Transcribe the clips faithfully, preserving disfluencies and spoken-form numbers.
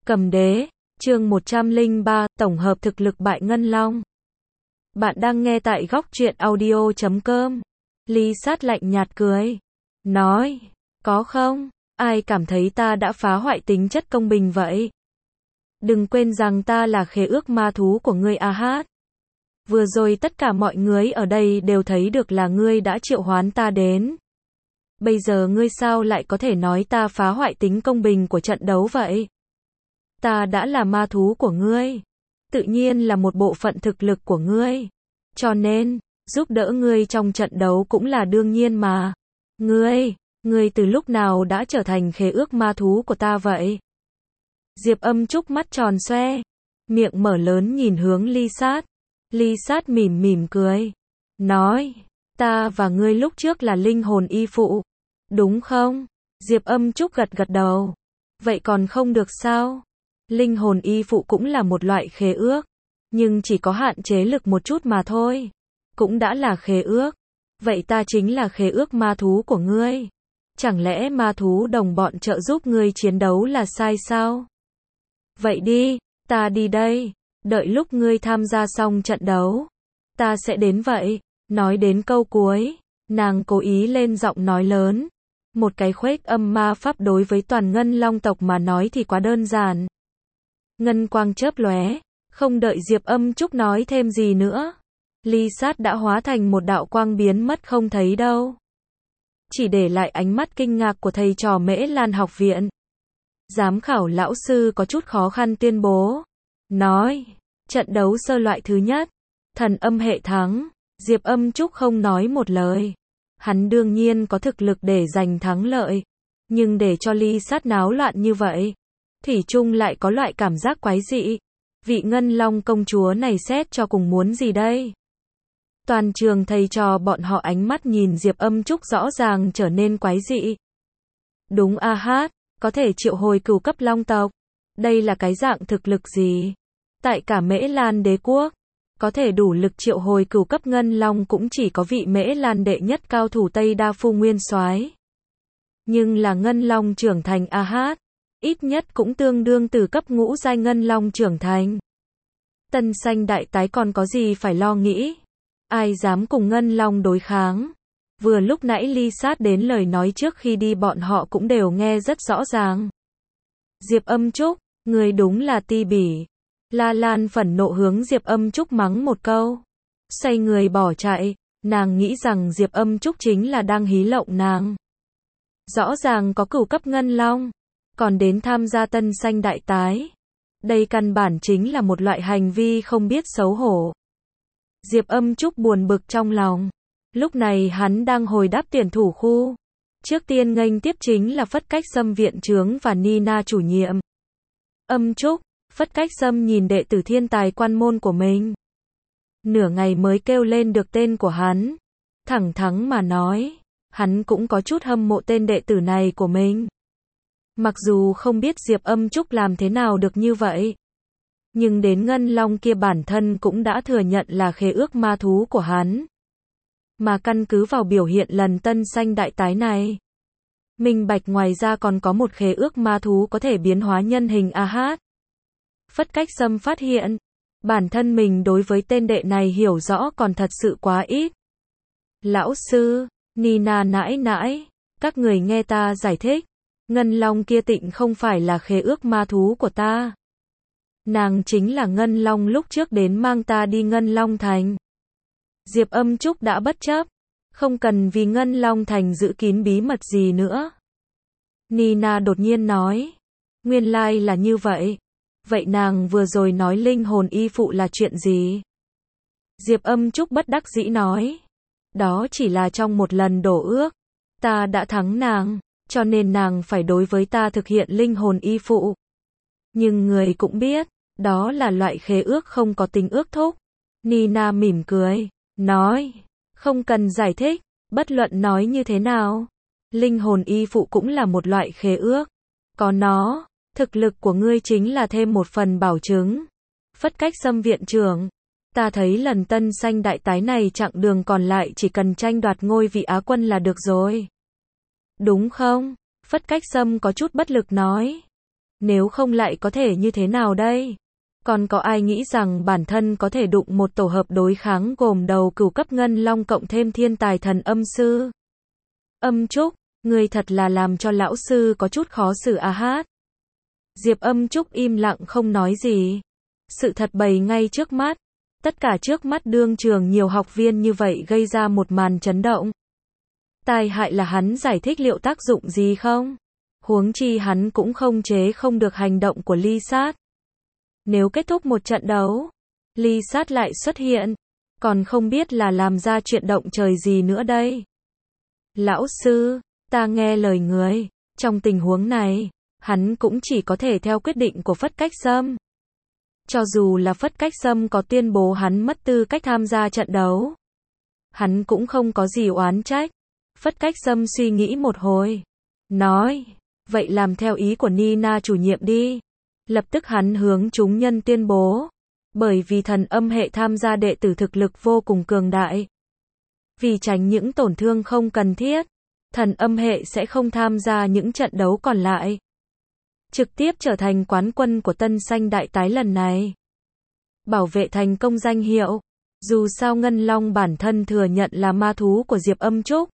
Cầm đế, chương một trăm lẻ ba, tổng hợp thực lực bại Ngân Long. Bạn đang nghe tại góc truyện audio chấm com. Ly Sát lạnh nhạt cười. Nói, có không? Ai cảm thấy ta đã phá hoại tính chất công bình vậy? Đừng quên rằng ta là khế ước ma thú của ngươi a hát. Vừa rồi tất cả mọi người ở đây đều thấy được là ngươi đã triệu hoán ta đến. Bây giờ ngươi sao lại có thể nói ta phá hoại tính công bình của trận đấu vậy? Ta đã là ma thú của ngươi. Tự nhiên là một bộ phận thực lực của ngươi. Cho nên, giúp đỡ ngươi trong trận đấu cũng là đương nhiên mà. Ngươi, ngươi từ lúc nào đã trở thành khế ước ma thú của ta vậy? Diệp Âm Trúc mắt tròn xoe, miệng mở lớn nhìn hướng Ly Sát. Ly Sát mỉm mỉm cười. Nói, ta và ngươi lúc trước là linh hồn y phụ. Đúng không? Diệp Âm Trúc gật gật đầu. Vậy còn không được sao? Linh hồn y phụ cũng là một loại khế ước. Nhưng chỉ có hạn chế lực một chút mà thôi. Cũng đã là khế ước. Vậy ta chính là khế ước ma thú của ngươi. Chẳng lẽ ma thú đồng bọn trợ giúp ngươi chiến đấu là sai sao? Vậy đi, ta đi đây. Đợi lúc ngươi tham gia xong trận đấu. Ta sẽ đến vậy. Nói đến câu cuối, nàng cố ý lên giọng nói lớn. Một cái khuếch âm ma pháp đối với toàn Ngân Long tộc mà nói thì quá đơn giản. Ngân quang chớp lóe, không đợi Diệp Âm Trúc nói thêm gì nữa. Ly Sát đã hóa thành một đạo quang biến mất không thấy đâu. Chỉ để lại ánh mắt kinh ngạc của thầy trò Mễ Lan học viện. Giám khảo lão sư có chút khó khăn tuyên bố. Nói, trận đấu sơ loại thứ nhất, thần âm hệ thắng. Diệp Âm Trúc không nói một lời. Hắn đương nhiên có thực lực để giành thắng lợi. Nhưng để cho Ly Sát náo loạn như vậy, thủy chung lại có loại cảm giác quái dị. Vị Ngân Long công chúa này xét cho cùng muốn gì đây? Toàn trường thầy trò bọn họ ánh mắt nhìn Diệp Âm Trúc rõ ràng trở nên quái dị. Đúng a hát, có thể triệu hồi cửu cấp long tộc. Đây là cái dạng thực lực gì? Tại cả Mễ Lan đế quốc, có thể đủ lực triệu hồi cửu cấp Ngân Long cũng chỉ có vị Mễ Lan đệ nhất cao thủ Tây Đa Phu Nguyên Soái. Nhưng là Ngân Long trưởng thành a hát, ít nhất cũng tương đương từ cấp ngũ giai Ngân Long trưởng thành. Tân Xanh đại tái còn có gì phải lo nghĩ? Ai dám cùng Ngân Long đối kháng? Vừa lúc nãy Ly Sát đến lời nói trước khi đi bọn họ cũng đều nghe rất rõ ràng. Diệp Âm Trúc, người đúng là ti bỉ. La Lan phẫn nộ hướng Diệp Âm Trúc mắng một câu. Xoay người bỏ chạy, nàng nghĩ rằng Diệp Âm Trúc chính là đang hí lộng nàng. Rõ ràng có cửu cấp Ngân Long, còn đến tham gia Tân Xanh đại tái. Đây căn bản chính là một loại hành vi không biết xấu hổ. Diệp Âm Trúc buồn bực trong lòng. Lúc này hắn đang hồi đáp tuyển thủ khu. Trước tiên nghênh tiếp chính là Phất Cách Sâm viện trưởng và Nina chủ nhiệm. Âm Trúc, Phất Cách Sâm nhìn đệ tử thiên tài quan môn của mình. Nửa ngày mới kêu lên được tên của hắn. Thẳng thắn mà nói, hắn cũng có chút hâm mộ tên đệ tử này của mình. Mặc dù không biết Diệp Âm Trúc làm thế nào được như vậy. Nhưng đến Ngân Long kia bản thân cũng đã thừa nhận là khế ước ma thú của hắn. Mà căn cứ vào biểu hiện lần Tân Xanh đại tái này, minh bạch ngoài ra còn có một khế ước ma thú có thể biến hóa nhân hình a hát. Phất Cách Sâm phát hiện, bản thân mình đối với tên đệ này hiểu rõ còn thật sự quá ít. Lão sư, Nina nãi nãi, các người nghe ta giải thích. Ngân Long kia tịnh không phải là khế ước ma thú của ta. Nàng chính là Ngân Long lúc trước đến mang ta đi Ngân Long Thành. Diệp Âm Trúc đã bất chấp, không cần vì Ngân Long Thành giữ kín bí mật gì nữa. Nina đột nhiên nói, nguyên lai là như vậy. Vậy nàng vừa rồi nói linh hồn y phụ là chuyện gì? Diệp Âm Trúc bất đắc dĩ nói, đó chỉ là trong một lần đổ ước. Ta đã thắng nàng, cho nên nàng phải đối với ta thực hiện linh hồn y phụ. Nhưng người cũng biết, đó là loại khế ước không có tính ước thúc. Nina mỉm cười, nói, không cần giải thích, bất luận nói như thế nào. Linh hồn y phụ cũng là một loại khế ước. Có nó, thực lực của ngươi chính là thêm một phần bảo chứng. Phất Cách Sâm viện trưởng, ta thấy lần Tân Xanh đại tái này chặng đường còn lại chỉ cần tranh đoạt ngôi vị Á quân là được rồi. Đúng không? Phất Cách Sâm có chút bất lực nói. Nếu không lại có thể như thế nào đây? Còn có ai nghĩ rằng bản thân có thể đụng một tổ hợp đối kháng gồm đầu cửu cấp ngân long cộng thêm thiên tài thần âm sư? Âm Trúc, người thật là làm cho lão sư có chút khó xử a hát. Diệp Âm Trúc im lặng không nói gì. Sự thật bày ngay trước mắt. Tất cả trước mắt đương trường nhiều học viên như vậy gây ra một màn chấn động. Tai hại là hắn giải thích liệu tác dụng gì không? Huống chi hắn cũng không chế không được hành động của Ly Sát. Nếu kết thúc một trận đấu, Ly Sát lại xuất hiện, còn không biết là làm ra chuyện động trời gì nữa đây. Lão sư, ta nghe lời người, trong tình huống này, hắn cũng chỉ có thể theo quyết định của Phất Cách Sâm. Cho dù là Phất Cách Sâm có tuyên bố hắn mất tư cách tham gia trận đấu, hắn cũng không có gì oán trách. Phất Cách Sâm suy nghĩ một hồi, nói, vậy làm theo ý của Nina chủ nhiệm đi. Lập tức hắn hướng chúng nhân tuyên bố, bởi vì thần âm hệ tham gia đệ tử thực lực vô cùng cường đại. Vì tránh những tổn thương không cần thiết, thần âm hệ sẽ không tham gia những trận đấu còn lại. Trực tiếp trở thành quán quân của Tân Xanh Đại Tái lần này. Bảo vệ thành công danh hiệu. Dù sao Ngân Long bản thân thừa nhận là ma thú của Diệp Âm Trúc.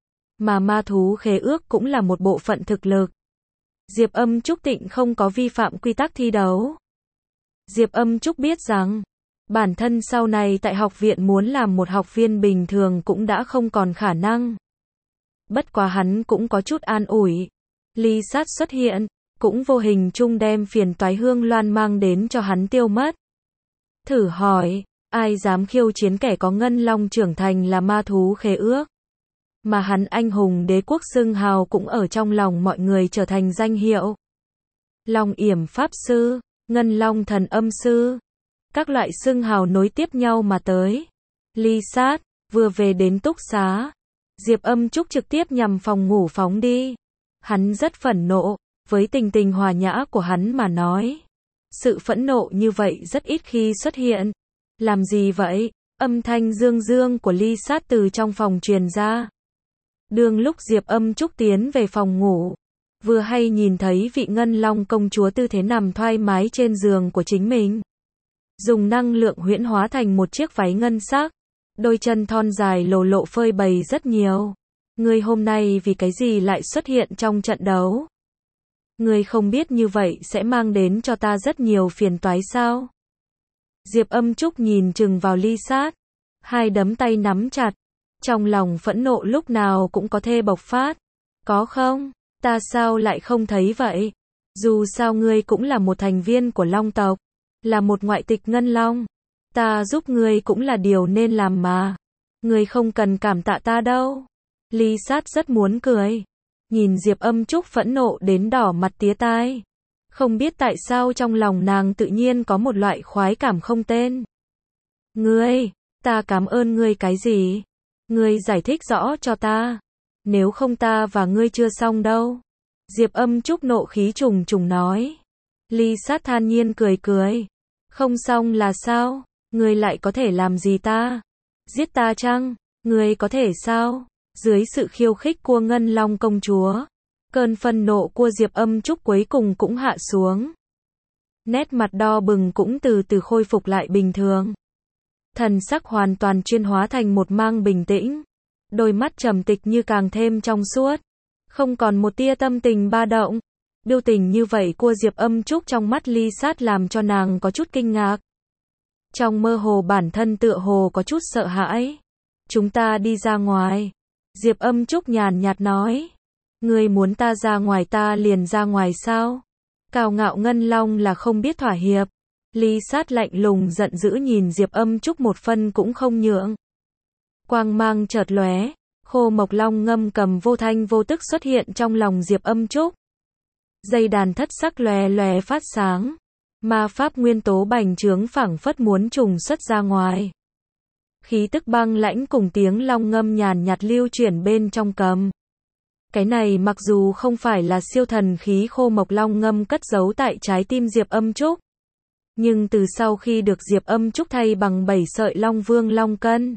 Mà ma thú khế ước cũng là một bộ phận thực lực. Diệp Âm Trúc tịnh không có vi phạm quy tắc thi đấu. Diệp Âm Trúc biết rằng, bản thân sau này tại học viện muốn làm một học viên bình thường cũng đã không còn khả năng. Bất quá hắn cũng có chút an ủi. Ly Sát xuất hiện, cũng vô hình chung đem phiền toái Hương Loan mang đến cho hắn tiêu mất. Thử hỏi, ai dám khiêu chiến kẻ có Ngân Long trưởng thành là ma thú khế ước? Mà hắn anh hùng đế quốc xưng hào cũng ở trong lòng mọi người trở thành danh hiệu. Long Yểm Pháp Sư, Ngân Long Thần Âm Sư. Các loại xưng hào nối tiếp nhau mà tới. Ly Sát, vừa về đến túc xá. Diệp Âm Trúc trực tiếp nhằm phòng ngủ phóng đi. Hắn rất phẫn nộ, với tình tình hòa nhã của hắn mà nói. Sự phẫn nộ như vậy rất ít khi xuất hiện. Làm gì vậy? Âm thanh dương dương của Ly Sát từ trong phòng truyền ra. Đương lúc Diệp Âm Trúc tiến về phòng ngủ, vừa hay nhìn thấy vị Ngân Long công chúa tư thế nằm thoải mái trên giường của chính mình. Dùng năng lượng huyễn hóa thành một chiếc váy ngân sắc, đôi chân thon dài lồ lộ phơi bày rất nhiều. Ngươi hôm nay vì cái gì lại xuất hiện trong trận đấu? Ngươi không biết như vậy sẽ mang đến cho ta rất nhiều phiền toái sao? Diệp Âm Trúc nhìn chừng vào Ly Sát, hai đấm tay nắm chặt, trong lòng phẫn nộ lúc nào cũng có thể bộc phát. Có không? Ta sao lại không thấy vậy? Dù sao ngươi cũng là một thành viên của Long tộc, là một ngoại tịch Ngân Long. Ta giúp ngươi cũng là điều nên làm mà. Ngươi không cần cảm tạ ta đâu. Ly Sát rất muốn cười. Nhìn Diệp Âm Trúc phẫn nộ đến đỏ mặt tía tai. Không biết tại sao trong lòng nàng tự nhiên có một loại khoái cảm không tên. Ngươi, ta cảm ơn ngươi cái gì? Ngươi giải thích rõ cho ta. Nếu không ta và ngươi chưa xong đâu. Diệp Âm Trúc nộ khí trùng trùng nói. Ly Sát than nhiên cười cười. Không xong là sao? Ngươi lại có thể làm gì ta? Giết ta chăng? Ngươi có thể sao? Dưới sự khiêu khích của Ngân Long công chúa, cơn phân nộ của Diệp Âm Trúc cuối cùng cũng hạ xuống. Nét mặt đỏ bừng cũng từ từ khôi phục lại bình thường. Thần sắc hoàn toàn chuyển hóa thành một mang bình tĩnh. Đôi mắt trầm tịch như càng thêm trong suốt. Không còn một tia tâm tình ba động. Biểu tình như vậy của Diệp Âm Trúc trong mắt Ly Sát làm cho nàng có chút kinh ngạc. Trong mơ hồ bản thân tựa hồ có chút sợ hãi. Chúng ta đi ra ngoài. Diệp Âm Trúc nhàn nhạt nói. Ngươi muốn ta ra ngoài ta liền ra ngoài sao? Cao ngạo Ngân Long là không biết thỏa hiệp. Ly Sát lạnh lùng giận dữ nhìn Diệp Âm Trúc một phân cũng không nhượng. Quang mang chợt lóe, Khô Mộc Long ngâm cầm vô thanh vô tức xuất hiện trong lòng Diệp Âm Trúc. Dây đàn thất sắc lóe lóe phát sáng, ma pháp nguyên tố bành trướng phảng phất muốn trùng xuất ra ngoài. Khí tức băng lãnh cùng tiếng long ngâm nhàn nhạt lưu chuyển bên trong cầm. Cái này mặc dù không phải là siêu thần khí Khô Mộc Long ngâm cất giấu tại trái tim Diệp Âm Trúc, nhưng từ sau khi được Diệp Âm Trúc thay bằng bảy sợi Long Vương Long Cân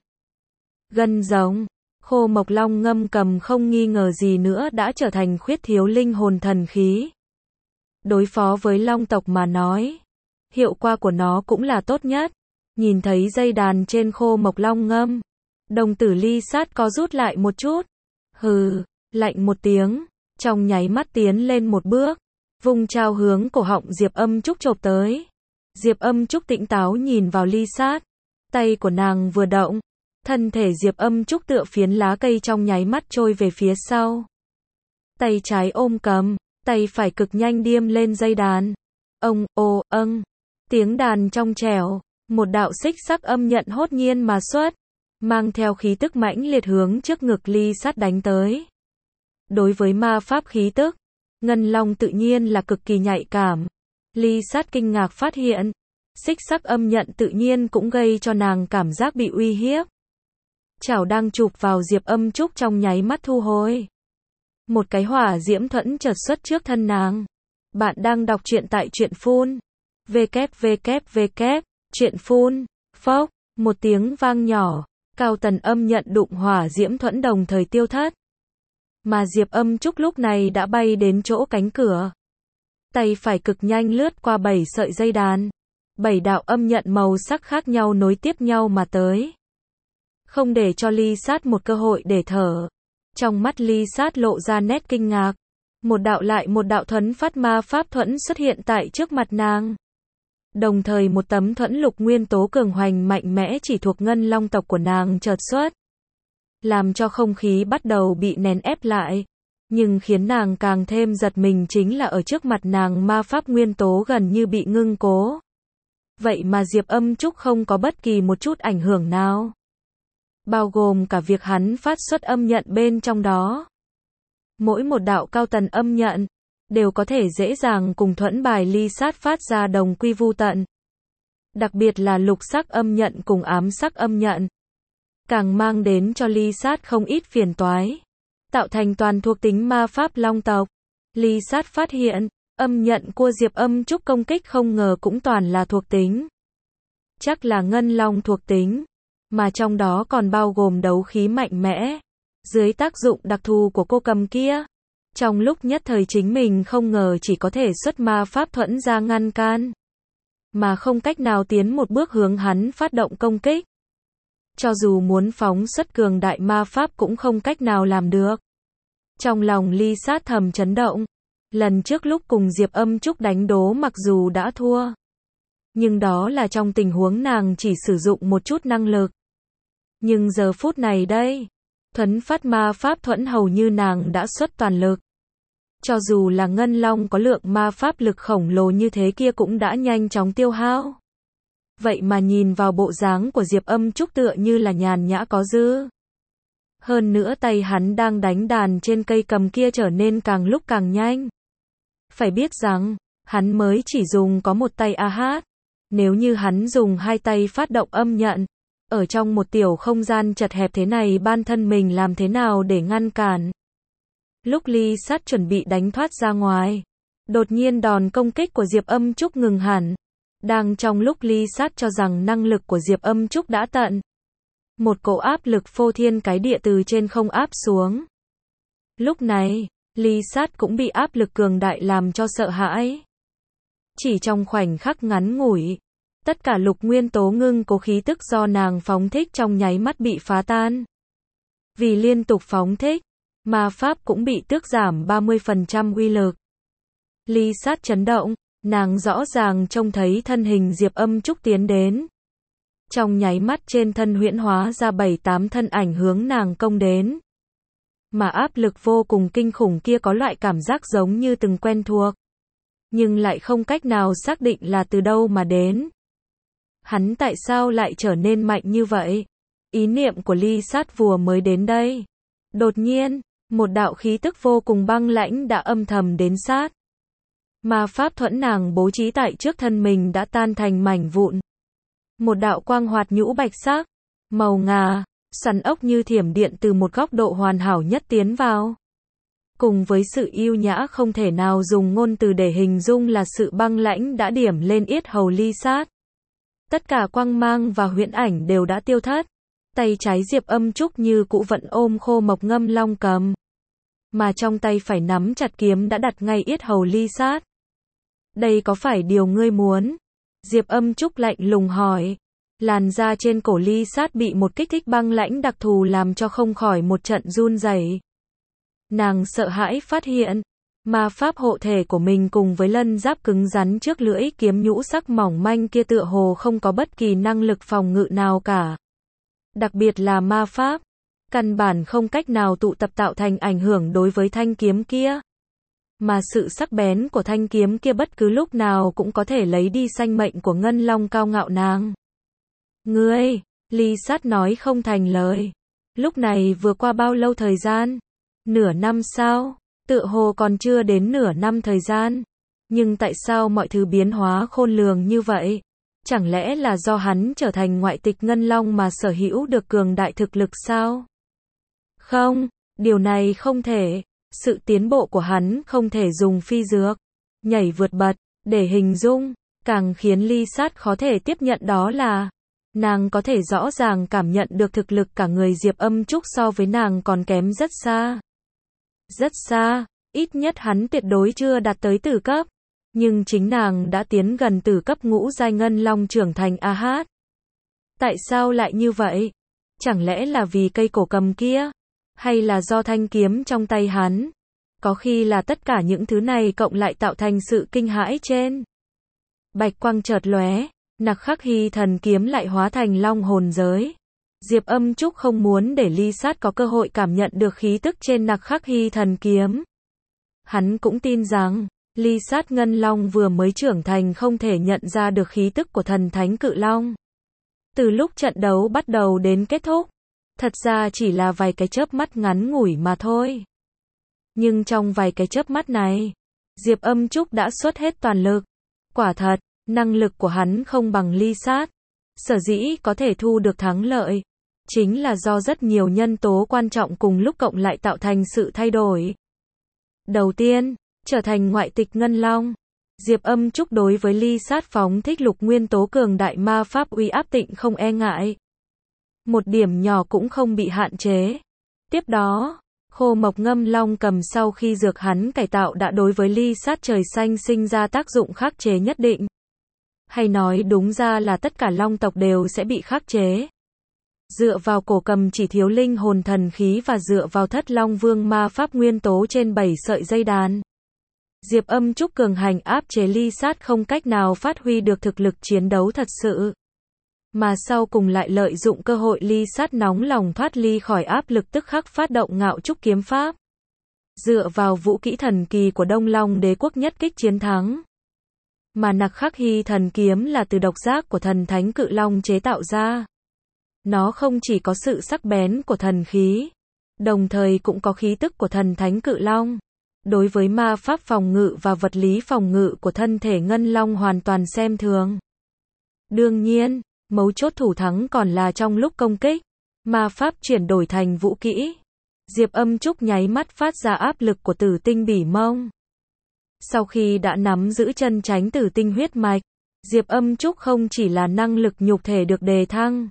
gân giống, Khô Mộc Long ngâm cầm không nghi ngờ gì nữa đã trở thành khuyết thiếu linh hồn thần khí. Đối phó với long tộc mà nói, hiệu quả của nó cũng là tốt nhất. Nhìn thấy dây đàn trên khô mộc long ngâm, đồng tử Ly Sát có rút lại một chút. Hừ, lạnh một tiếng, trong nháy mắt tiến lên một bước, vung trao hướng cổ họng Diệp Âm Trúc chộp tới. Diệp Âm Trúc tỉnh táo nhìn vào Ly Sát, tay của nàng vừa động, thân thể Diệp Âm Trúc tựa phiến lá cây trong nháy mắt trôi về phía sau. Tay trái ôm cầm, tay phải cực nhanh điêm lên dây đàn. Ông, ô, âng, tiếng đàn trong trẻo, một đạo xích sắc âm nhận hốt nhiên mà xuất, mang theo khí tức mãnh liệt hướng trước ngực Ly Sát đánh tới. Đối với ma pháp khí tức, Ngân Long tự nhiên là cực kỳ nhạy cảm. Ly Sát kinh ngạc phát hiện, xích sắc âm nhận tự nhiên cũng gây cho nàng cảm giác bị uy hiếp. Chảo đang chụp vào Diệp Âm Trúc trong nháy mắt thu hồi. Một cái hỏa diễm thuẫn chợt xuất trước thân nàng. Bạn đang đọc truyện tại truyện phun. www. Truyện phun. Phốc, một tiếng vang nhỏ, cao tần âm nhận đụng hỏa diễm thuẫn đồng thời tiêu thất. Mà Diệp Âm Trúc lúc này đã bay đến chỗ cánh cửa. Tay phải cực nhanh lướt qua bảy sợi dây đàn. Bảy đạo âm nhận màu sắc khác nhau nối tiếp nhau mà tới. Không để cho Ly Sát một cơ hội để thở. Trong mắt Ly Sát lộ ra nét kinh ngạc. Một đạo lại một đạo thuẫn phát ma pháp thuẫn xuất hiện tại trước mặt nàng. Đồng thời một tấm thuẫn lục nguyên tố cường hoành mạnh mẽ chỉ thuộc Ngân Long tộc của nàng chợt xuất. Làm cho không khí bắt đầu bị nén ép lại. Nhưng khiến nàng càng thêm giật mình chính là ở trước mặt nàng ma pháp nguyên tố gần như bị ngưng cố. Vậy mà Diệp Âm Trúc không có bất kỳ một chút ảnh hưởng nào. Bao gồm cả việc hắn phát xuất âm nhận bên trong đó. Mỗi một đạo cao tần âm nhận, đều có thể dễ dàng cùng thuẫn bài Ly Sát phát ra đồng quy vu tận. Đặc biệt là lục sắc âm nhận cùng ám sắc âm nhận. Càng mang đến cho Ly Sát không ít phiền toái. Tạo thành toàn thuộc tính ma pháp long tộc. Ly Sát phát hiện, âm nhận của Diệp Âm Trúc công kích không ngờ cũng toàn là thuộc tính. Chắc là ngân long thuộc tính. Mà trong đó còn bao gồm đấu khí mạnh mẽ. Dưới tác dụng đặc thù của cô cầm kia. Trong lúc nhất thời chính mình không ngờ chỉ có thể xuất ma pháp thuẫn ra ngăn can. Mà không cách nào tiến một bước hướng hắn phát động công kích. Cho dù muốn phóng xuất cường đại ma pháp cũng không cách nào làm được. Trong lòng Ly Sát thầm chấn động. Lần trước lúc cùng Diệp Âm Trúc đánh đố mặc dù đã thua. Nhưng đó là trong tình huống nàng chỉ sử dụng một chút năng lực. Nhưng giờ phút này đây, thuẫn phát ma pháp thuẫn hầu như nàng đã xuất toàn lực. Cho dù là Ngân Long có lượng ma pháp lực khổng lồ như thế kia cũng đã nhanh chóng tiêu hao. Vậy mà nhìn vào bộ dáng của Diệp Âm Trúc tựa như là nhàn nhã có dư. Hơn nữa tay hắn đang đánh đàn trên cây cầm kia trở nên càng lúc càng nhanh. Phải biết rằng, hắn mới chỉ dùng có một tay a hát. Nếu như hắn dùng hai tay phát động âm nhận, ở trong một tiểu không gian chật hẹp thế này ban thân mình làm thế nào để ngăn cản. Lúc Ly Sát chuẩn bị đánh thoát ra ngoài, đột nhiên đòn công kích của Diệp Âm Trúc ngừng hẳn. Đang trong lúc Ly Sát cho rằng năng lực của Diệp Âm Trúc đã tận. Một cỗ áp lực phô thiên cái địa từ trên không áp xuống. Lúc này, Ly Sát cũng bị áp lực cường đại làm cho sợ hãi. Chỉ trong khoảnh khắc ngắn ngủi, tất cả lục nguyên tố ngưng cố khí tức do nàng phóng thích trong nháy mắt bị phá tan. Vì liên tục phóng thích, ma pháp cũng bị tước giảm ba mươi phần trăm uy lực. Ly Sát chấn động, nàng rõ ràng trông thấy thân hình Diệp Âm Trúc tiến đến. Trong nháy mắt trên thân huyễn hóa ra bảy tám thân ảnh hướng nàng công đến. Mà áp lực vô cùng kinh khủng kia có loại cảm giác giống như từng quen thuộc. Nhưng lại không cách nào xác định là từ đâu mà đến. Hắn tại sao lại trở nên mạnh như vậy? Ý niệm của Ly Sát vừa mới đến đây. Đột nhiên, một đạo khí tức vô cùng băng lãnh đã âm thầm đến sát. Ma pháp thuẫn nàng bố trí tại trước thân mình đã tan thành mảnh vụn. Một đạo quang hoạt nhũ bạch sắc, màu ngà, sắn ốc như thiểm điện từ một góc độ hoàn hảo nhất tiến vào. Cùng với sự yêu nhã không thể nào dùng ngôn từ để hình dung là sự băng lãnh đã điểm lên yết hầu Ly Sát. Tất cả quang mang và huyễn ảnh đều đã tiêu thất. Tay trái Diệp Âm Trúc như cũ vẫn ôm khô mộc ngâm long cầm. Mà trong tay phải nắm chặt kiếm đã đặt ngay yết hầu Ly Sát. Đây có phải điều ngươi muốn? Diệp Âm Trúc lạnh lùng hỏi. Làn da trên cổ Ly Sát bị một kích thích băng lãnh đặc thù làm cho không khỏi một trận run rẩy. Nàng sợ hãi phát hiện, ma pháp hộ thể của mình cùng với lân giáp cứng rắn trước lưỡi kiếm nhũ sắc mỏng manh kia tựa hồ không có bất kỳ năng lực phòng ngự nào cả. Đặc biệt là ma pháp, căn bản không cách nào tụ tập tạo thành ảnh hưởng đối với thanh kiếm kia. Mà sự sắc bén của thanh kiếm kia bất cứ lúc nào cũng có thể lấy đi sinh mệnh của Ngân Long cao ngạo nàng. Ngươi, Ly Sát nói không thành lời. Lúc này vừa qua bao lâu thời gian? Nửa năm sao? Tựa hồ còn chưa đến nửa năm thời gian. Nhưng tại sao mọi thứ biến hóa khôn lường như vậy? Chẳng lẽ là do hắn trở thành ngoại tịch Ngân Long mà sở hữu được cường đại thực lực sao? Không, điều này không thể. Sự tiến bộ của hắn không thể dùng phi dược, nhảy vượt bật, để hình dung. Càng khiến Ly Sát khó thể tiếp nhận đó là, nàng có thể rõ ràng cảm nhận được thực lực cả người Diệp Âm Trúc so với nàng còn kém rất xa. Rất xa, ít nhất hắn tuyệt đối chưa đạt tới tử cấp. Nhưng chính nàng đã tiến gần tử cấp ngũ giai Ngân Long trưởng thành a hát. Tại sao lại như vậy? Chẳng lẽ là vì cây cổ cầm kia? Hay là do thanh kiếm trong tay hắn? Có khi là tất cả những thứ này cộng lại tạo thành sự kinh hãi trên. Bạch quang chợt lóe, Nặc Khắc Hy thần kiếm lại hóa thành long hồn giới. Diệp Âm Trúc không muốn để Ly Sát có cơ hội cảm nhận được khí tức trên Nặc Khắc Hy thần kiếm. Hắn cũng tin rằng, Ly Sát Ngân Long vừa mới trưởng thành không thể nhận ra được khí tức của thần thánh cự long. Từ lúc trận đấu bắt đầu đến kết thúc, thật ra chỉ là vài cái chớp mắt ngắn ngủi mà thôi. Nhưng trong vài cái chớp mắt này, Diệp Âm Trúc đã xuất hết toàn lực. Quả thật, năng lực của hắn không bằng Ly Sát. Sở dĩ có thể thu được thắng lợi, chính là do rất nhiều nhân tố quan trọng cùng lúc cộng lại tạo thành sự thay đổi. Đầu tiên, trở thành ngoại tịch Ngân Long. Diệp Âm Trúc đối với Ly Sát phóng thích lục nguyên tố cường đại ma pháp uy áp tịnh không e ngại. Một điểm nhỏ cũng không bị hạn chế. Tiếp đó, Khô Mộc Ngâm Long cầm sau khi dược hắn cải tạo đã đối với Ly Sát trời xanh sinh ra tác dụng khắc chế nhất định. Hay nói đúng ra là tất cả long tộc đều sẽ bị khắc chế. Dựa vào cổ cầm chỉ thiếu linh hồn thần khí và dựa vào Thất Long Vương ma pháp nguyên tố trên bảy sợi dây đàn. Diệp Âm Trúc cường hành áp chế Ly Sát không cách nào phát huy được thực lực chiến đấu thật sự. Mà sau cùng lại lợi dụng cơ hội Ly Sát nóng lòng thoát ly khỏi áp lực tức khắc phát động Ngạo Trúc kiếm pháp. Dựa vào vũ kỹ thần kỳ của Đông Long Đế quốc nhất kích chiến thắng. Mà Nặc Khắc Hy thần kiếm là từ độc giác của thần thánh cự long chế tạo ra. Nó không chỉ có sự sắc bén của thần khí, đồng thời cũng có khí tức của thần thánh cự long. Đối với ma pháp phòng ngự và vật lý phòng ngự của thân thể Ngân Long hoàn toàn xem thường. Đương nhiên, mấu chốt thủ thắng còn là trong lúc công kích, ma pháp chuyển đổi thành vũ kỹ. Diệp Âm Trúc nháy mắt phát ra áp lực của Tử Tinh Bỉ Mông. Sau khi đã nắm giữ chân tránh Tử Tinh huyết mạch, Diệp Âm Trúc không chỉ là năng lực nhục thể được đề thăng.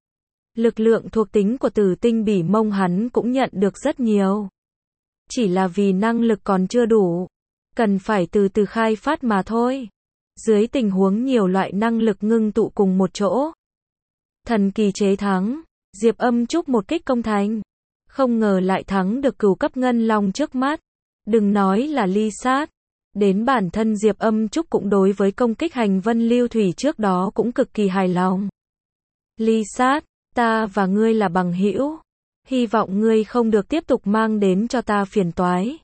Lực lượng thuộc tính của Tử Tinh Bỉ Mông hắn cũng nhận được rất nhiều. Chỉ là vì năng lực còn chưa đủ, cần phải từ từ khai phát mà thôi. Dưới tình huống nhiều loại năng lực ngưng tụ cùng một chỗ, thần kỳ chế thắng, Diệp Âm Trúc một kích công thành. Không ngờ lại thắng được cửu cấp Ngân Long trước mắt. Đừng nói là Ly Sát, đến bản thân Diệp Âm Trúc cũng đối với công kích hành vân lưu thủy trước đó cũng cực kỳ hài lòng. Ly Sát, ta và ngươi là bằng hữu. Hy vọng ngươi không được tiếp tục mang đến cho ta phiền toái.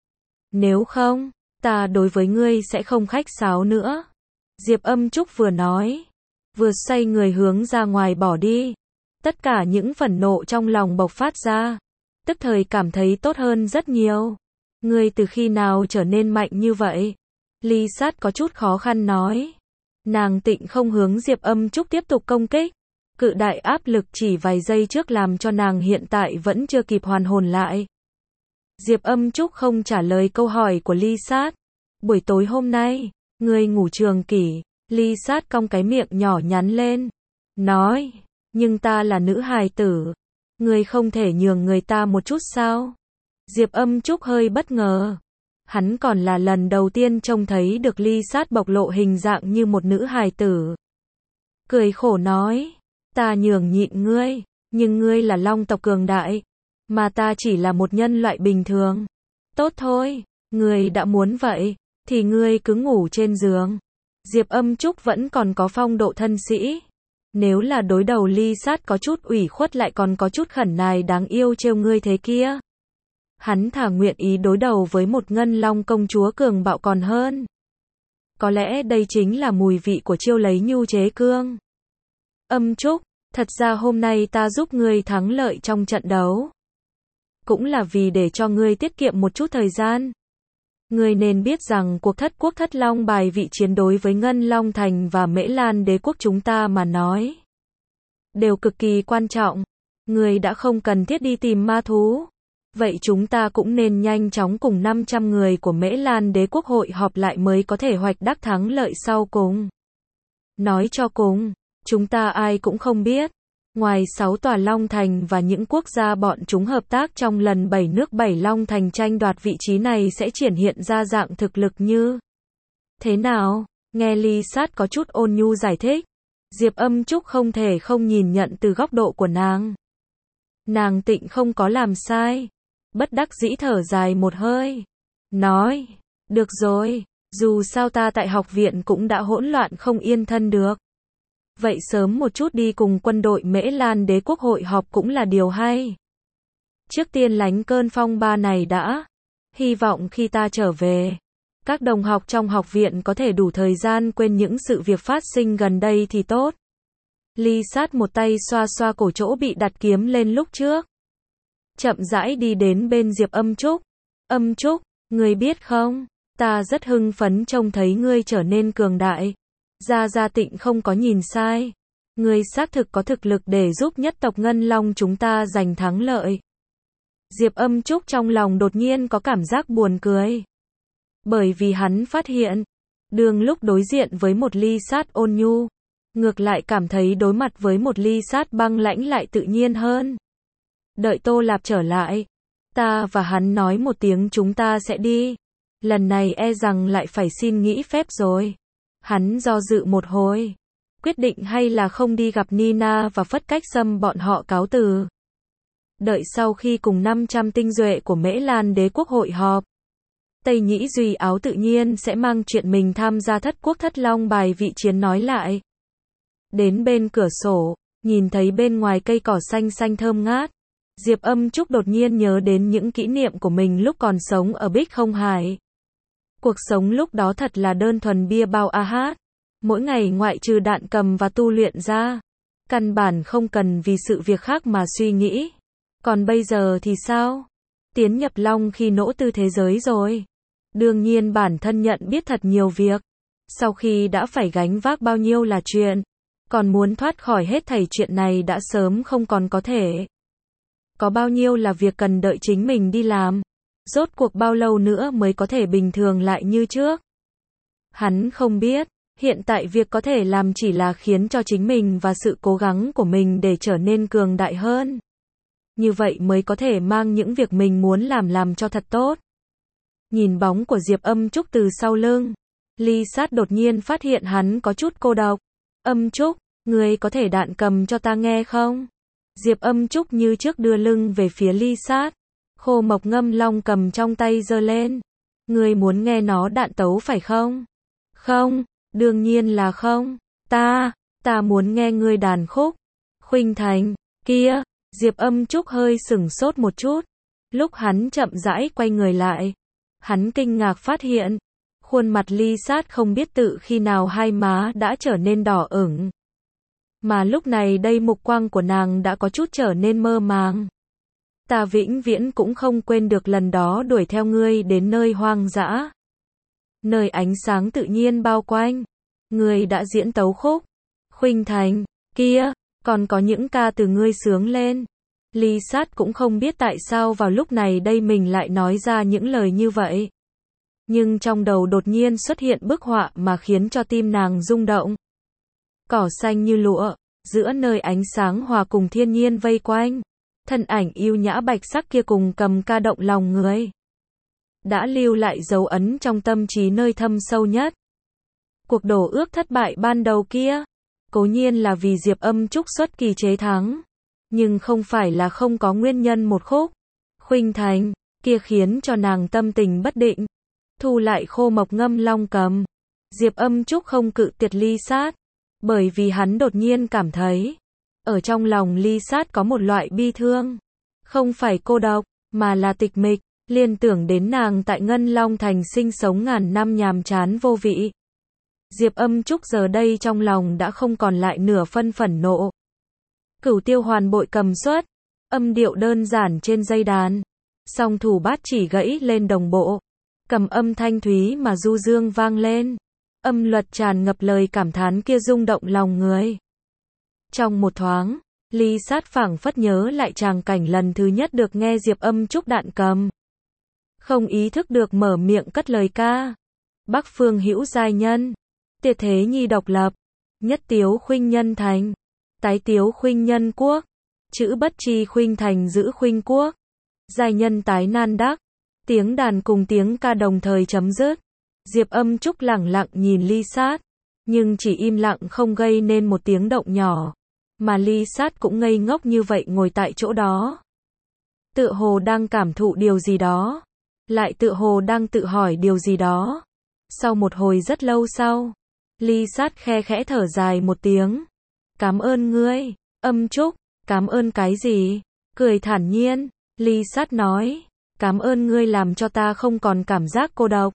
Nếu không, ta đối với ngươi sẽ không khách sáo nữa. Diệp Âm Trúc vừa nói, vừa xoay người hướng ra ngoài bỏ đi. Tất cả những phẫn nộ trong lòng bộc phát ra, tức thời cảm thấy tốt hơn rất nhiều. Ngươi từ khi nào trở nên mạnh như vậy? Ly Sát có chút khó khăn nói. Nàng tịnh không hướng Diệp Âm Trúc tiếp tục công kích. Cự đại áp lực chỉ vài giây trước làm cho nàng hiện tại vẫn chưa kịp hoàn hồn lại. Diệp Âm Trúc không trả lời câu hỏi của Ly Sát. Buổi tối hôm nay, ngươi ngủ trường kỷ. Ly Sát cong cái miệng nhỏ nhắn lên. Nói, nhưng ta là nữ hài tử. Ngươi không thể nhường người ta một chút sao? Diệp Âm Trúc hơi bất ngờ. Hắn còn là lần đầu tiên trông thấy được Ly Sát bộc lộ hình dạng như một nữ hài tử. Cười khổ nói, ta nhường nhịn ngươi, nhưng ngươi là long tộc cường đại, mà ta chỉ là một nhân loại bình thường. Tốt thôi, ngươi đã muốn vậy, thì ngươi cứ ngủ trên giường. Diệp Âm Trúc vẫn còn có phong độ thân sĩ. Nếu là đối đầu Ly Sát có chút ủy khuất lại còn có chút khẩn nài đáng yêu trêu ngươi thế kia. Hắn thà nguyện ý đối đầu với một ngân long công chúa cường bạo còn hơn. Có lẽ đây chính là mùi vị của chiêu lấy nhu chế cương. Âm Trúc, thật ra hôm nay ta giúp ngươi thắng lợi trong trận đấu. Cũng là vì để cho ngươi tiết kiệm một chút thời gian. Ngươi nên biết rằng cuộc thất quốc thất long bài vị chiến đối với Ngân Long Thành và Mễ Lan đế quốc chúng ta mà nói đều cực kỳ quan trọng. Ngươi đã không cần thiết đi tìm ma thú. Vậy chúng ta cũng nên nhanh chóng cùng năm trăm người của Mễ Lan đế quốc hội họp lại mới có thể hoạch đắc thắng lợi sau cùng. Nói cho cùng, chúng ta ai cũng không biết. Ngoài sáu tòa Long Thành và những quốc gia bọn chúng hợp tác trong lần bảy nước bảy Long Thành tranh đoạt vị trí này sẽ triển hiện ra dạng thực lực như thế nào? Nghe Ly Sát có chút ôn nhu giải thích. Diệp Âm Trúc không thể không nhìn nhận từ góc độ của nàng. Nàng tịnh không có làm sai. Bất đắc dĩ thở dài một hơi. Nói, được rồi, dù sao ta tại học viện cũng đã hỗn loạn không yên thân được. Vậy sớm một chút đi cùng quân đội Mễ Lan đế quốc hội họp cũng là điều hay. Trước tiên lánh cơn phong ba này đã. Hy vọng khi ta trở về, các đồng học trong học viện có thể đủ thời gian quên những sự việc phát sinh gần đây thì tốt. Ly Sát một tay xoa xoa cổ chỗ bị đặt kiếm lên lúc trước. Chậm rãi đi đến bên Diệp Âm Trúc. Âm Trúc, ngươi biết không, ta rất hưng phấn trông thấy ngươi trở nên cường đại. Gia Gia tịnh không có nhìn sai. Ngươi xác thực có thực lực để giúp nhất tộc Ngân Long chúng ta giành thắng lợi. Diệp Âm Trúc trong lòng đột nhiên có cảm giác buồn cười. Bởi vì hắn phát hiện, đương lúc đối diện với một Ly Sát ôn nhu, ngược lại cảm thấy đối mặt với một Ly Sát băng lãnh lại tự nhiên hơn. Đợi Tô Lạp trở lại, ta và hắn nói một tiếng chúng ta sẽ đi. Lần này e rằng lại phải xin nghỉ phép rồi. Hắn do dự một hồi, quyết định hay là không đi gặp Nina và Phất Cách Sâm bọn họ cáo từ. Đợi sau khi cùng năm trăm tinh duệ của Mễ Lan đế quốc hội họp, Tây Nhĩ Duy Áo tự nhiên sẽ mang chuyện mình tham gia thất quốc thất long bài vị chiến nói lại. Đến bên cửa sổ, nhìn thấy bên ngoài cây cỏ xanh xanh thơm ngát, Diệp Âm Trúc đột nhiên nhớ đến những kỷ niệm của mình lúc còn sống ở Bích Không Hải. Cuộc sống lúc đó thật là đơn thuần bia bao a hát. Mỗi ngày ngoại trừ đạn cầm và tu luyện ra, căn bản không cần vì sự việc khác mà suy nghĩ. Còn bây giờ thì sao? Tiến nhập Long khi nỗ tư thế giới rồi. Đương nhiên bản thân nhận biết thật nhiều việc. Sau khi đã phải gánh vác bao nhiêu là chuyện, còn muốn thoát khỏi hết thảy chuyện này đã sớm không còn có thể. Có bao nhiêu là việc cần đợi chính mình đi làm. Rốt cuộc bao lâu nữa mới có thể bình thường lại như trước? Hắn không biết, hiện tại việc có thể làm chỉ là khiến cho chính mình và sự cố gắng của mình để trở nên cường đại hơn. Như vậy mới có thể mang những việc mình muốn làm làm cho thật tốt. Nhìn bóng của Diệp Âm Trúc từ sau lưng, Ly Sát đột nhiên phát hiện hắn có chút cô độc. Âm Trúc, ngươi có thể đạn cầm cho ta nghe không? Diệp Âm Trúc như trước đưa lưng về phía Ly Sát. Khô Mộc ngâm long cầm trong tay giơ lên. Ngươi muốn nghe nó đạn tấu phải không? Không, đương nhiên là không. Ta, ta muốn nghe ngươi đàn khúc. Khuynh Thành, kia, Diệp Âm Trúc hơi sửng sốt một chút. Lúc hắn chậm rãi quay người lại, hắn kinh ngạc phát hiện, khuôn mặt Ly Sát không biết tự khi nào hai má đã trở nên đỏ ửng. Mà lúc này đây mục quang của nàng đã có chút trở nên mơ màng. Ta vĩnh viễn cũng không quên được lần đó đuổi theo ngươi đến nơi hoang dã. Nơi ánh sáng tự nhiên bao quanh. Ngươi đã diễn tấu khúc. Khuynh Thành, kia, còn có những ca từ ngươi sướng lên. Ly Sát cũng không biết tại sao vào lúc này đây mình lại nói ra những lời như vậy. Nhưng trong đầu đột nhiên xuất hiện bức họa mà khiến cho tim nàng rung động. Cỏ xanh như lụa, giữa nơi ánh sáng hòa cùng thiên nhiên vây quanh. Thân ảnh yêu nhã bạch sắc kia cùng cầm ca động lòng người. đã lưu lại dấu ấn trong tâm trí nơi thâm sâu nhất. Cuộc đổ ước thất bại ban đầu kia, cố nhiên là vì Diệp Âm Trúc xuất kỳ chế thắng, nhưng không phải là không có nguyên nhân một khúc. Khuynh Thành kia khiến cho nàng tâm tình bất định, thu lại khô mộc ngâm long cầm. Diệp Âm Trúc không cự tuyệt Ly Sát, bởi vì hắn đột nhiên cảm thấy, ở trong lòng Ly Sát có một loại bi thương, không phải cô độc, mà là tịch mịch, liên tưởng đến nàng tại Ngân Long Thành sinh sống ngàn năm nhàm chán vô vị. Diệp Âm Trúc giờ đây trong lòng đã không còn lại nửa phân phẫn nộ. Cửu Tiêu Hoàn bội cầm xuất, âm điệu đơn giản trên dây đàn, song thủ bát chỉ gãy lên đồng bộ, cầm âm thanh thúy mà du dương vang lên, âm luật tràn ngập lời cảm thán kia rung động lòng người. Trong một thoáng, Ly Sát phảng phất nhớ lại tràng cảnh lần thứ nhất được nghe Diệp Âm Trúc đạn cầm, không ý thức được mở miệng cất lời ca. Bắc phương hữu giai nhân, tiệt thế nhi độc lập, nhất tiếu khuynh nhân thành, tái tiếu khuynh nhân quốc, chữ bất chi khuynh thành giữ khuynh quốc, giai nhân tái nan đắc, tiếng đàn cùng tiếng ca đồng thời chấm dứt. Diệp Âm Trúc lẳng lặng nhìn Ly Sát, nhưng chỉ im lặng không gây nên một tiếng động nhỏ, mà Ly Sát cũng ngây ngốc như vậy ngồi tại chỗ đó, tựa hồ đang cảm thụ điều gì đó, lại tựa hồ đang tự hỏi điều gì đó. Sau một hồi rất lâu sau, Ly Sát khe khẽ thở dài một tiếng. Cảm ơn ngươi, Âm Trúc. Cảm ơn cái gì? Cười thản nhiên, Ly Sát nói, cảm ơn ngươi làm cho ta không còn cảm giác cô độc,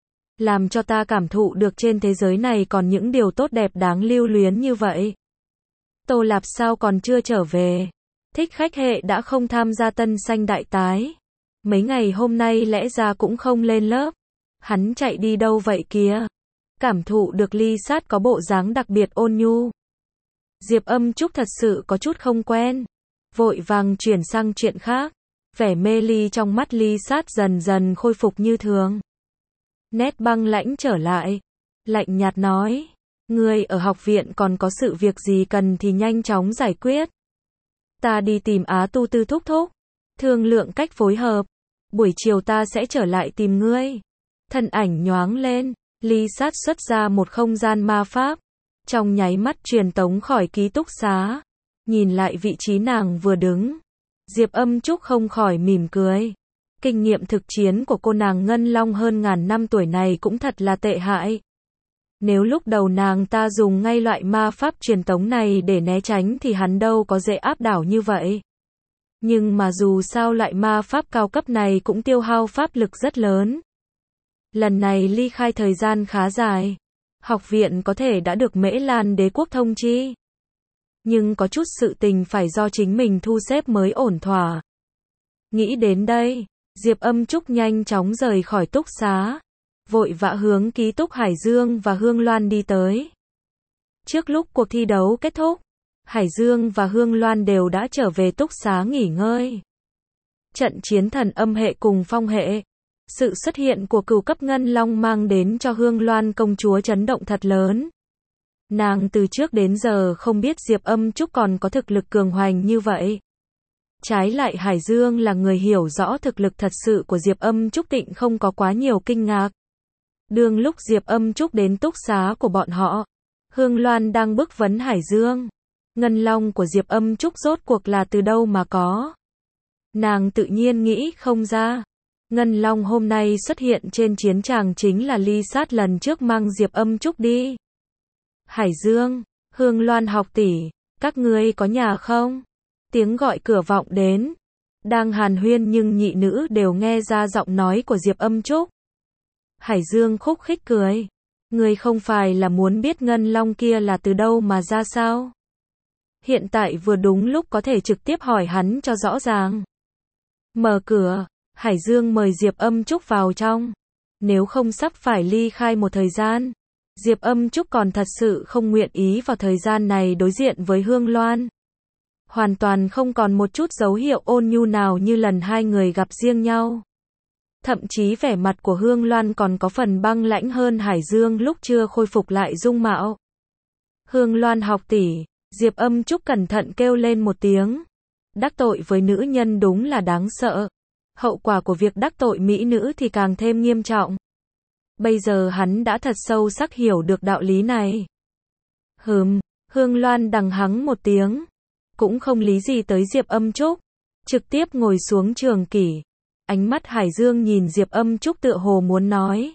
làm cho ta cảm thụ được trên thế giới này còn những điều tốt đẹp đáng lưu luyến như vậy. Tô Lạp sao còn chưa trở về? Thích Khách hệ đã không tham gia tân sanh đại tái. Mấy ngày hôm nay lẽ ra cũng không lên lớp. Hắn chạy đi đâu vậy kìa? Cảm thụ được Ly Sát có bộ dáng đặc biệt ôn nhu, Diệp Âm Trúc thật sự có chút không quen, vội vàng chuyển sang chuyện khác. Vẻ mê ly trong mắt Ly Sát dần dần khôi phục như thường. Nét băng lãnh trở lại, lạnh nhạt nói, ngươi ở học viện còn có sự việc gì cần thì nhanh chóng giải quyết. Ta đi tìm Á Tu Tư thúc thúc, thương lượng cách phối hợp, buổi chiều ta sẽ trở lại tìm ngươi. Thân ảnh nhoáng lên, Ly Sát xuất ra một không gian ma pháp, trong nháy mắt truyền tống khỏi ký túc xá. Nhìn lại vị trí nàng vừa đứng, Diệp Âm Trúc không khỏi mỉm cười. Kinh nghiệm thực chiến của cô nàng Ngân Long hơn ngàn năm tuổi này cũng thật là tệ hại. Nếu lúc đầu nàng ta dùng ngay loại ma pháp truyền tống này để né tránh thì hắn đâu có dễ áp đảo như vậy. Nhưng mà dù sao loại ma pháp cao cấp này cũng tiêu hao pháp lực rất lớn. Lần này ly khai thời gian khá dài, học viện có thể đã được Mễ Lan đế quốc thông chi, nhưng có chút sự tình phải do chính mình thu xếp mới ổn thỏa. Nghĩ đến đây, Diệp Âm Trúc nhanh chóng rời khỏi túc xá, vội vã hướng ký túc Hải Dương và Hương Loan đi tới. Trước lúc cuộc thi đấu kết thúc, Hải Dương và Hương Loan đều đã trở về túc xá nghỉ ngơi. Trận chiến thần âm hệ cùng phong hệ, sự xuất hiện của cửu cấp Ngân Long mang đến cho Hương Loan công chúa chấn động thật lớn. Nàng từ trước đến giờ không biết Diệp Âm Trúc còn có thực lực cường hoành như vậy. Trái lại Hải Dương là người hiểu rõ thực lực thật sự của Diệp Âm Trúc, tịnh không có quá nhiều kinh ngạc. Đương lúc Diệp Âm Trúc đến túc xá của bọn họ, Hương Loan đang bức vấn Hải Dương. Ngân Long của Diệp Âm Trúc rốt cuộc là từ đâu mà có? Nàng tự nhiên nghĩ không ra. Ngân Long hôm nay xuất hiện trên chiến tràng chính là Ly Sát lần trước mang Diệp Âm Trúc đi. Hải Dương, Hương Loan học tỷ, các ngươi có nhà không? Tiếng gọi cửa vọng đến. Đang hàn huyên nhưng nhị nữ đều nghe ra giọng nói của Diệp Âm Trúc. Hải Dương khúc khích cười. Ngươi không phải là muốn biết Ngân Long kia là từ đâu mà ra sao? Hiện tại vừa đúng lúc có thể trực tiếp hỏi hắn cho rõ ràng. Mở cửa, Hải Dương mời Diệp Âm Trúc vào trong. Nếu không sắp phải ly khai một thời gian, Diệp Âm Trúc còn thật sự không nguyện ý vào thời gian này đối diện với Hương Loan. Hoàn toàn không còn một chút dấu hiệu ôn nhu nào như lần hai người gặp riêng nhau. Thậm chí vẻ mặt của Hương Loan còn có phần băng lãnh hơn Hải Dương lúc chưa khôi phục lại dung mạo. Hương Loan học tỷ, Diệp Âm Trúc cẩn thận kêu lên một tiếng. Đắc tội với nữ nhân đúng là đáng sợ. hậu quả của việc đắc tội mỹ nữ thì càng thêm nghiêm trọng. Bây giờ hắn đã thật sâu sắc hiểu được đạo lý này. Hừm, Hương Loan đằng hắng một tiếng, cũng không lý gì tới Diệp Âm Trúc, trực tiếp ngồi xuống trường kỷ. Ánh mắt Hải Dương nhìn Diệp Âm Trúc tựa hồ muốn nói.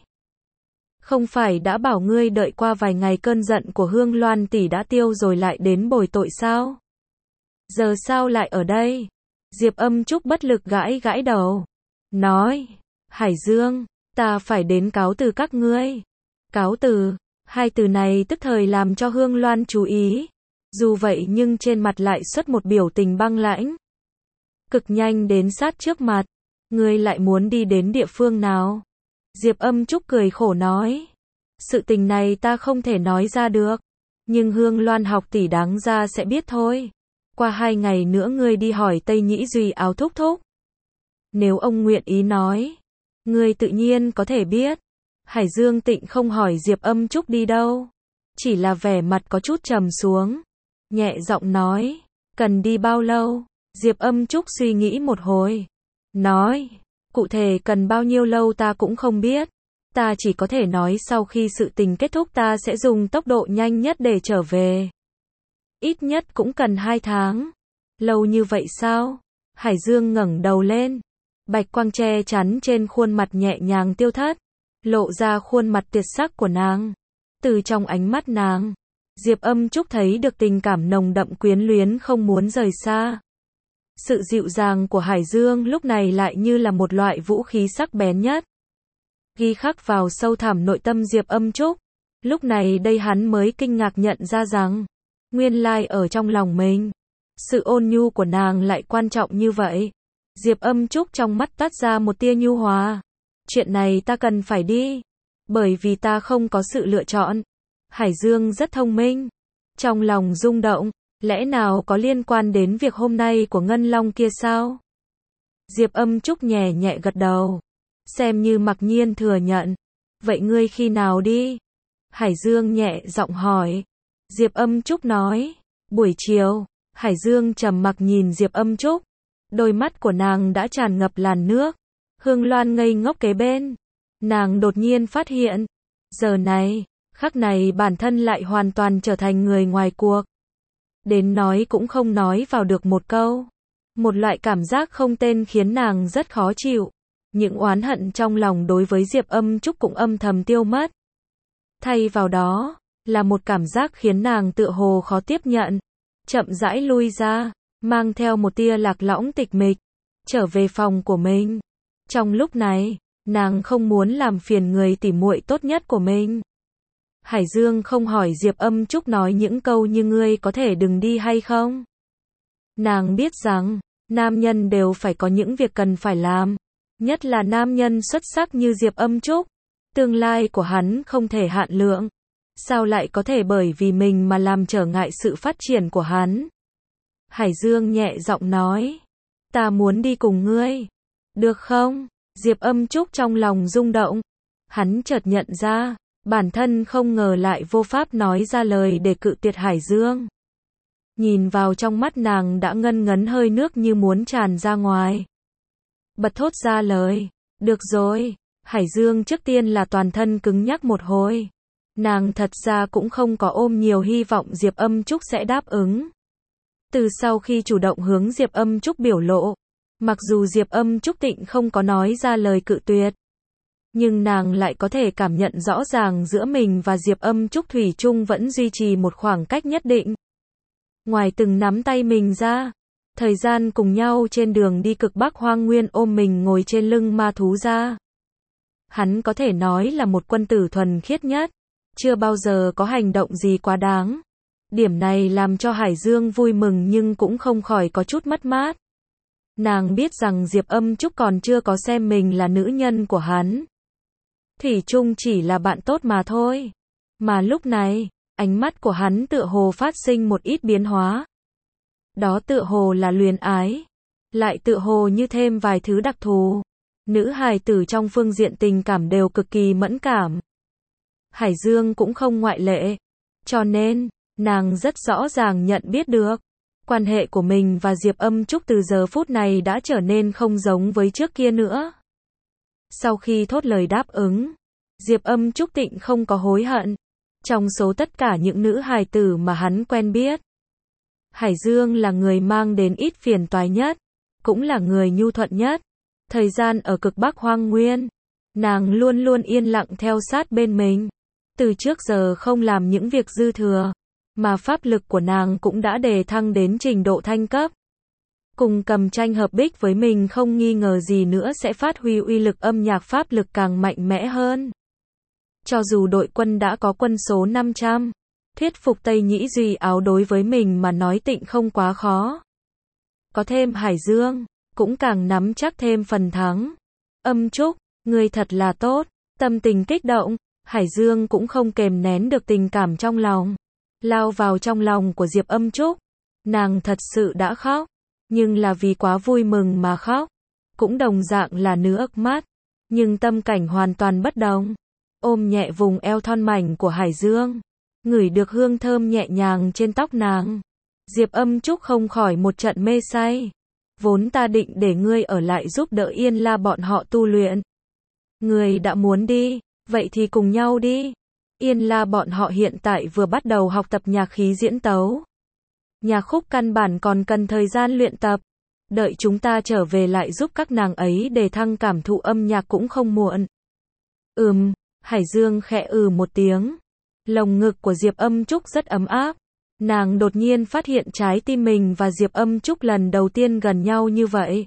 Không phải đã bảo ngươi đợi qua vài ngày cơn giận của Hương Loan tỷ đã tiêu rồi lại đến bồi tội sao? Giờ sao lại ở đây? Diệp Âm Trúc bất lực gãi gãi đầu. Nói, Hải Dương, ta phải đến cáo từ các ngươi. Cáo từ, hai từ này tức thời làm cho Hương Loan chú ý. Dù vậy nhưng trên mặt lại xuất một biểu tình băng lãnh. Cực nhanh đến sát trước mặt. Ngươi lại muốn đi đến địa phương nào? Diệp Âm Trúc cười khổ nói. Sự tình này ta không thể nói ra được. Nhưng Hương Loan học tỷ đáng ra sẽ biết thôi. Qua hai ngày nữa ngươi đi hỏi Tây Nhĩ Duy Áo thúc thúc. Nếu ông nguyện ý nói, ngươi tự nhiên có thể biết. Hải Dương Tịnh không hỏi Diệp Âm Trúc đi đâu. Chỉ là vẻ mặt có chút trầm xuống. Nhẹ giọng nói, cần đi bao lâu? Diệp Âm Trúc suy nghĩ một hồi. Nói, cụ thể cần bao nhiêu lâu ta cũng không biết. Ta chỉ có thể nói sau khi sự tình kết thúc ta sẽ dùng tốc độ nhanh nhất để trở về. Ít nhất cũng cần hai tháng. Lâu như vậy sao? Hải Dương ngẩng đầu lên. Bạch quang che chắn trên khuôn mặt nhẹ nhàng tiêu thất. Lộ ra khuôn mặt tuyệt sắc của nàng. Từ trong ánh mắt nàng, Diệp Âm Trúc thấy được tình cảm nồng đậm quyến luyến không muốn rời xa. Sự dịu dàng của Hải Dương lúc này lại như là một loại vũ khí sắc bén nhất. Ghi khắc vào sâu thẳm nội tâm Diệp Âm Trúc. Lúc này đây hắn mới kinh ngạc nhận ra rằng, nguyên lai ở trong lòng mình, sự ôn nhu của nàng lại quan trọng như vậy. Diệp Âm Trúc trong mắt tắt ra một tia nhu hòa. Chuyện này ta cần phải đi. Bởi vì ta không có sự lựa chọn. Hải Dương rất thông minh. Trong lòng rung động. Lẽ nào có liên quan đến việc hôm nay của Ngân Long kia sao? Diệp Âm Trúc nhẹ nhẹ gật đầu. Xem như mặc nhiên thừa nhận. Vậy ngươi khi nào đi? Hải Dương nhẹ giọng hỏi. Diệp Âm Trúc nói. Buổi chiều. Hải Dương trầm mặc nhìn Diệp Âm Trúc. Đôi mắt của nàng đã tràn ngập làn nước. Hương Loan ngây ngốc kế bên. Nàng đột nhiên phát hiện. Giờ này, khắc này bản thân lại hoàn toàn trở thành người ngoài cuộc. Đến nói cũng không nói vào được một câu. Một loại cảm giác không tên khiến nàng rất khó chịu. Những oán hận trong lòng đối với Diệp Âm Trúc cũng âm thầm tiêu mất. Thay vào đó, là một cảm giác khiến nàng tựa hồ khó tiếp nhận. Chậm rãi lui ra, mang theo một tia lạc lõng tịch mịch, trở về phòng của mình. Trong lúc này, nàng không muốn làm phiền người tỉ muội tốt nhất của mình. Hải Dương không hỏi Diệp Âm Trúc nói những câu như ngươi có thể đừng đi hay không. Nàng biết rằng, nam nhân đều phải có những việc cần phải làm. Nhất là nam nhân xuất sắc như Diệp Âm Trúc. Tương lai của hắn không thể hạn lượng. Sao lại có thể bởi vì mình mà làm trở ngại sự phát triển của hắn? Hải Dương nhẹ giọng nói. Ta muốn đi cùng ngươi. Được không? Diệp Âm Trúc trong lòng rung động. Hắn chợt nhận ra, bản thân không ngờ lại vô pháp nói ra lời để cự tuyệt Hải Dương. Nhìn vào trong mắt nàng đã ngân ngấn hơi nước như muốn tràn ra ngoài. Bật thốt ra lời. Được rồi. Hải Dương trước tiên là toàn thân cứng nhắc một hồi. Nàng thật ra cũng không có ôm nhiều hy vọng Diệp Âm Trúc sẽ đáp ứng. Từ sau khi chủ động hướng Diệp Âm Trúc biểu lộ, mặc dù Diệp Âm Trúc Tịnh không có nói ra lời cự tuyệt, nhưng nàng lại có thể cảm nhận rõ ràng giữa mình và Diệp Âm Trúc thủy chung vẫn duy trì một khoảng cách nhất định. Ngoài từng nắm tay mình ra, thời gian cùng nhau trên đường đi cực Bắc Hoang Nguyên ôm mình ngồi trên lưng ma thú ra. Hắn có thể nói là một quân tử thuần khiết nhất, chưa bao giờ có hành động gì quá đáng. Điểm này làm cho Hải Dương vui mừng nhưng cũng không khỏi có chút mất mát. Nàng biết rằng Diệp Âm Trúc còn chưa có xem mình là nữ nhân của hắn. Thủy chung chỉ là bạn tốt mà thôi. Mà lúc này, ánh mắt của hắn tựa hồ phát sinh một ít biến hóa. Đó tựa hồ là luyến ái. Lại tựa hồ như thêm vài thứ đặc thù. Nữ hài tử trong phương diện tình cảm đều cực kỳ mẫn cảm. Hải Dương cũng không ngoại lệ. Cho nên, nàng rất rõ ràng nhận biết được. Quan hệ của mình và Diệp Âm Trúc từ giờ phút này đã trở nên không giống với trước kia nữa. Sau khi thốt lời đáp ứng, Diệp Âm Trúc tịnh không có hối hận. Trong số tất cả những nữ hài tử mà hắn quen biết, Hải Dương là người mang đến ít phiền toái nhất, cũng là người nhu thuận nhất. Thời gian ở cực Bắc Hoang Nguyên, nàng luôn luôn yên lặng theo sát bên mình. Từ trước giờ không làm những việc dư thừa, mà pháp lực của nàng cũng đã đề thăng đến trình độ thanh cấp. Cùng cầm tranh hợp bích với mình không nghi ngờ gì nữa sẽ phát huy uy lực âm nhạc pháp lực càng mạnh mẽ hơn. Cho dù đội quân đã có quân số năm trăm, thuyết phục Tây Nhĩ Duy Áo đối với mình mà nói tịnh không quá khó. Có thêm Hải Dương, cũng càng nắm chắc thêm phần thắng. Âm Trúc, ngươi thật là tốt. Tâm tình kích động, Hải Dương cũng không kềm nén được tình cảm trong lòng. Lao vào trong lòng của Diệp Âm Trúc. Nàng thật sự đã khóc, nhưng là vì quá vui mừng mà khóc. Cũng đồng dạng là nước mắt, nhưng tâm cảnh hoàn toàn bất đồng. Ôm nhẹ vùng eo thon mảnh của Hải Dương, ngửi được hương thơm nhẹ nhàng trên tóc nàng. Diệp Âm Trúc không khỏi một trận mê say. Vốn ta định để ngươi ở lại giúp đỡ Yên La bọn họ tu luyện. Ngươi đã muốn đi, vậy thì cùng nhau đi. Yên La bọn họ hiện tại vừa bắt đầu học tập nhạc khí diễn tấu. Nhạc khúc căn bản còn cần thời gian luyện tập. Đợi chúng ta trở về lại giúp các nàng ấy để thăng cảm thụ âm nhạc cũng không muộn. Ừm, Hải Dương khẽ ừ một tiếng. Lồng ngực của Diệp Âm Trúc rất ấm áp. Nàng đột nhiên phát hiện trái tim mình và Diệp Âm Trúc lần đầu tiên gần nhau như vậy.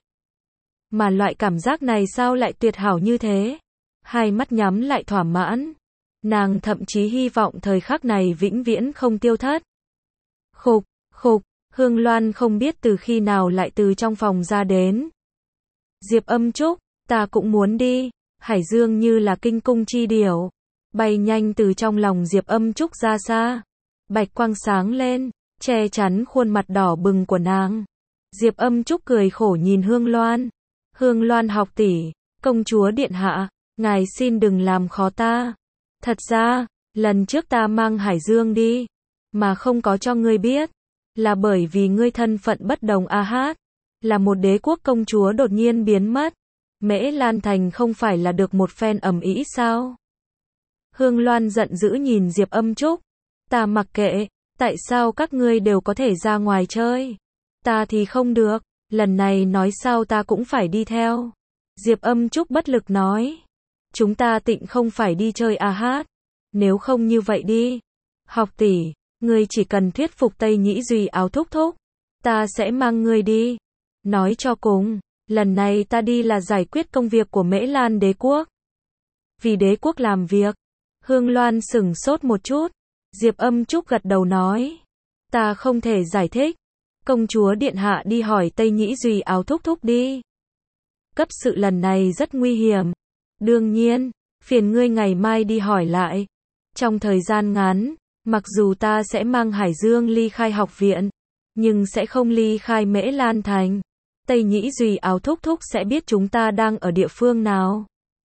Mà loại cảm giác này sao lại tuyệt hảo như thế? Hai mắt nhắm lại thỏa mãn. Nàng thậm chí hy vọng thời khắc này vĩnh viễn không tiêu thất. Khục, khục, Hương Loan không biết từ khi nào lại từ trong phòng ra đến. Diệp Âm Trúc, ta cũng muốn đi. Hải Dương như là kinh cung chi điểu, bay nhanh từ trong lòng Diệp Âm Trúc ra xa. Bạch quang sáng lên, che chắn khuôn mặt đỏ bừng của nàng. Diệp Âm Trúc cười khổ nhìn Hương Loan. Hương Loan học tỷ, công chúa điện hạ, ngài xin đừng làm khó ta. Thật ra, lần trước ta mang Hải Dương đi, mà không có cho ngươi biết, là bởi vì ngươi thân phận bất đồng a hát, là một đế quốc công chúa đột nhiên biến mất. Mễ Lan Thành không phải là được một phen ầm ĩ sao? Hương Loan giận dữ nhìn Diệp Âm Trúc. Ta mặc kệ, tại sao các ngươi đều có thể ra ngoài chơi? Ta thì không được, lần này nói sao ta cũng phải đi theo. Diệp Âm Trúc bất lực nói. Chúng ta tịnh không phải đi chơi a hát. Nếu không như vậy đi. Học tỷ, ngươi chỉ cần thuyết phục Tây Nhĩ Duy Áo thúc thúc. Ta sẽ mang ngươi đi. Nói cho cùng, lần này ta đi là giải quyết công việc của Mễ Lan đế quốc. Vì đế quốc làm việc. Hương Loan sửng sốt một chút. Diệp Âm Trúc gật đầu nói. Ta không thể giải thích. Công chúa điện hạ đi hỏi Tây Nhĩ Duy Áo thúc thúc đi. Cấp sự lần này rất nguy hiểm. Đương nhiên, phiền ngươi ngày mai đi hỏi lại. Trong thời gian ngắn, mặc dù ta sẽ mang Hải Dương ly khai học viện, nhưng sẽ không ly khai Mễ Lan Thành. Tây Nhĩ Duy Áo thúc thúc sẽ biết chúng ta đang ở địa phương nào.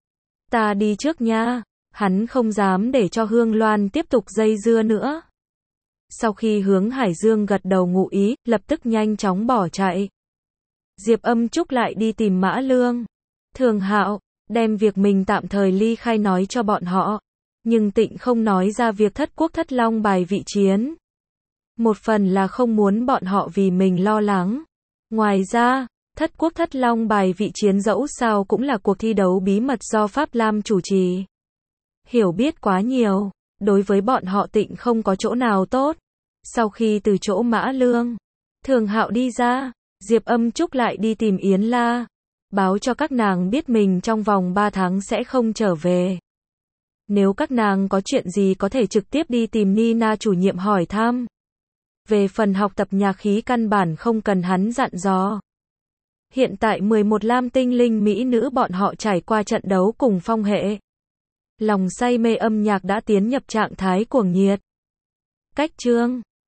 Ta đi trước nha. Hắn không dám để cho Hương Loan tiếp tục dây dưa nữa. Sau khi hướng Hải Dương gật đầu ngụ ý, lập tức nhanh chóng bỏ chạy. Diệp Âm Trúc lại đi tìm Mã Lương, Thường Hạo, đem việc mình tạm thời ly khai nói cho bọn họ, nhưng tịnh không nói ra việc thất quốc thất long bài vị chiến. Một phần là không muốn bọn họ vì mình lo lắng. Ngoài ra, thất quốc thất long bài vị chiến dẫu sao cũng là cuộc thi đấu bí mật do Pháp Lam chủ trì. Hiểu biết quá nhiều, đối với bọn họ tịnh không có chỗ nào tốt. Sau khi từ chỗ Mã Lương, Thường Hạo đi ra, Diệp Âm Trúc lại đi tìm Yến La, báo cho các nàng biết mình trong vòng ba tháng sẽ không trở về. Nếu các nàng có chuyện gì có thể trực tiếp đi tìm Nina chủ nhiệm hỏi thăm. Về phần học tập nhạc khí căn bản không cần hắn dặn dò. Hiện tại mười một lam tinh linh mỹ nữ bọn họ trải qua trận đấu cùng phong hệ. Lòng say mê âm nhạc đã tiến nhập trạng thái cuồng nhiệt. Cách chương